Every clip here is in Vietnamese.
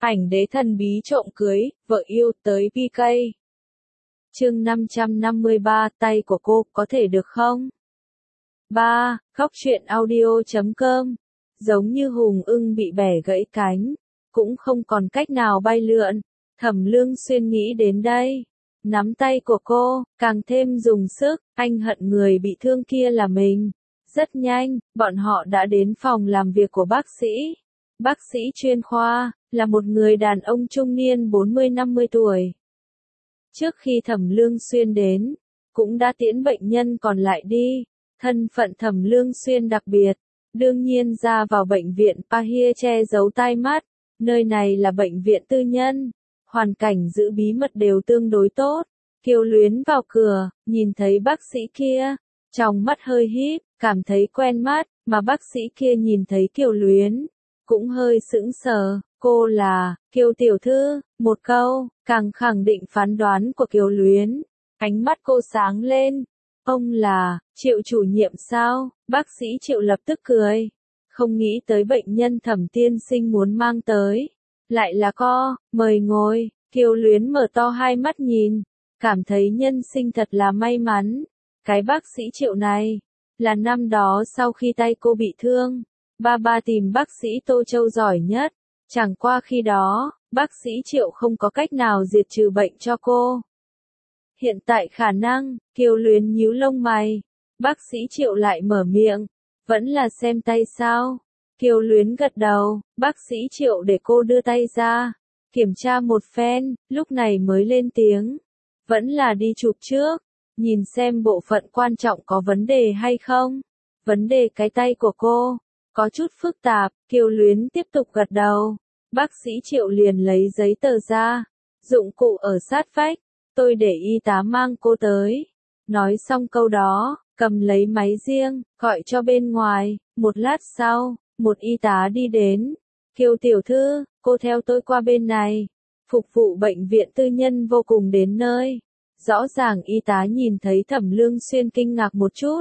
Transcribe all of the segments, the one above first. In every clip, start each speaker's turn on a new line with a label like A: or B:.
A: Ảnh đế thần bí trộm cưới, vợ yêu tới PK. Chương 553, tay của cô, có thể được không? 3. Khóc chuyện audio.com. Giống như hùng ưng bị bẻ gãy cánh, cũng không còn cách nào bay lượn. Thẩm Lương Xuyên nghĩ đến đây, nắm tay của cô, càng thêm dùng sức, anh hận người bị thương kia là mình. Rất nhanh, bọn họ đã đến phòng làm việc của bác sĩ. Bác sĩ chuyên khoa, là một người đàn ông trung niên 40-50 tuổi. Trước khi Thẩm Lương Xuyên đến, cũng đã tiễn bệnh nhân còn lại đi. Thân phận Thẩm Lương Xuyên đặc biệt, đương nhiên ra vào bệnh viện Pahia che giấu tai mắt. Nơi này là bệnh viện tư nhân, hoàn cảnh giữ bí mật đều tương đối tốt. Kiều Luyến vào cửa, nhìn thấy bác sĩ kia, trong mắt hơi híp, cảm thấy quen mắt, mà bác sĩ kia nhìn thấy Kiều Luyến, cũng hơi sững sờ. Cô là Kiều tiểu thư, một câu, càng khẳng định phán đoán của Kiều Luyến. Ánh mắt cô sáng lên. Ông là Triệu chủ nhiệm sao? Bác sĩ Triệu lập tức cười. Không nghĩ tới bệnh nhân Thẩm tiên sinh muốn mang tới, lại là co, mời ngồi. Kiều Luyến mở to hai mắt nhìn, cảm thấy nhân sinh thật là may mắn. Cái bác sĩ Triệu này, là năm đó sau khi tay cô bị thương, ba tìm bác sĩ Tô Châu giỏi nhất. Chẳng qua khi đó, bác sĩ Triệu không có cách nào diệt trừ bệnh cho cô. Hiện tại khả năng, Kiều Luyến nhíu lông mày. Bác sĩ Triệu lại mở miệng, vẫn là xem tay sao? Kiều Luyến gật đầu, bác sĩ Triệu để cô đưa tay ra, kiểm tra một phen, lúc này mới lên tiếng. Vẫn là đi chụp trước, nhìn xem bộ phận quan trọng có vấn đề hay không. Vấn đề cái tay của cô, có chút phức tạp. Kiều Luyến tiếp tục gật đầu. Bác sĩ Triệu liền lấy giấy tờ ra, dụng cụ ở sát vách, tôi để y tá mang cô tới. Nói xong câu đó, cầm lấy máy riêng, gọi cho bên ngoài. Một lát sau, một y tá đi đến. Kiều tiểu thư, cô theo tôi qua bên này. Phục vụ bệnh viện tư nhân vô cùng đến nơi. Rõ ràng y tá nhìn thấy Thẩm Lương Xuyên kinh ngạc một chút,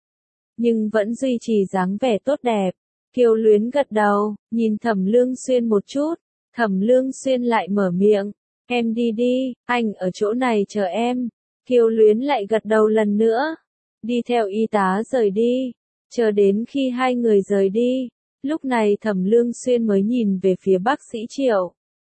A: nhưng vẫn duy trì dáng vẻ tốt đẹp. Kiều Luyến gật đầu, nhìn Thẩm Lương Xuyên một chút. Thẩm Lương Xuyên lại mở miệng, em đi đi, anh ở chỗ này chờ em. Kiều Luyến lại gật đầu lần nữa, đi theo y tá rời đi. Chờ đến khi hai người rời đi, lúc này Thẩm Lương Xuyên mới nhìn về phía bác sĩ Triệu.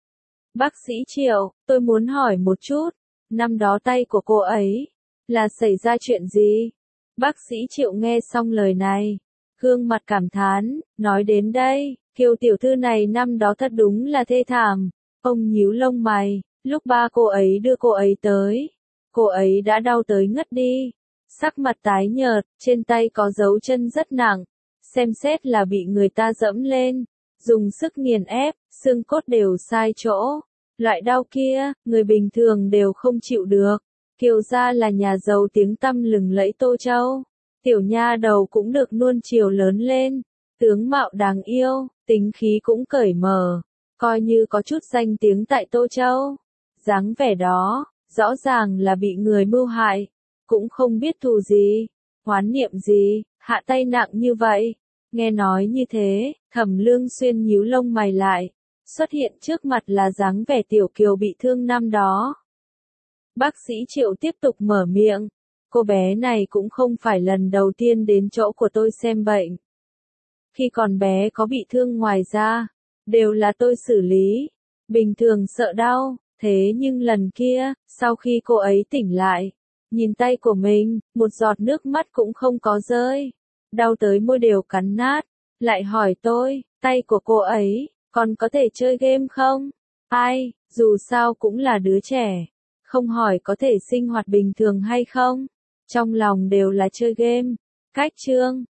A: Bác sĩ Triệu, tôi muốn hỏi một chút, năm đó tay của cô ấy, là xảy ra chuyện gì? Bác sĩ Triệu nghe xong lời này, gương mặt cảm thán, nói đến đây, Kiều tiểu thư này năm đó thật đúng là thê thảm. Ông nhíu lông mày, lúc ba cô ấy đưa cô ấy tới, cô ấy đã đau tới ngất đi. Sắc mặt tái nhợt, trên tay có dấu chân rất nặng, xem xét là bị người ta dẫm lên, dùng sức nghiền ép, xương cốt đều sai chỗ. Loại đau kia, người bình thường đều không chịu được. Kiều gia là nhà giàu tiếng tăm lừng lẫy Tô Châu. Tiểu nha đầu cũng được nuông chiều lớn lên, tướng mạo đáng yêu, tính khí cũng cởi mở, coi như có chút danh tiếng tại Tô Châu. Dáng vẻ đó, rõ ràng là bị người mưu hại, cũng không biết thù gì, oán niệm gì, hạ tay nặng như vậy. Nghe nói như thế, Thẩm Lương Xuyên nhíu lông mày lại, xuất hiện trước mặt là dáng vẻ tiểu Kiều bị thương năm đó. Bác sĩ Triệu tiếp tục mở miệng, cô bé này cũng không phải lần đầu tiên đến chỗ của tôi xem bệnh. Khi còn bé có bị thương ngoài ra, đều là tôi xử lý. Bình thường sợ đau, thế nhưng lần kia, sau khi cô ấy tỉnh lại, nhìn tay của mình, một giọt nước mắt cũng không có rơi. Đau tới môi đều cắn nát, lại hỏi tôi, tay của cô ấy, còn có thể chơi game không? Ai, dù sao cũng là đứa trẻ, không hỏi có thể sinh hoạt bình thường hay không, trong lòng đều là chơi game. Cách chương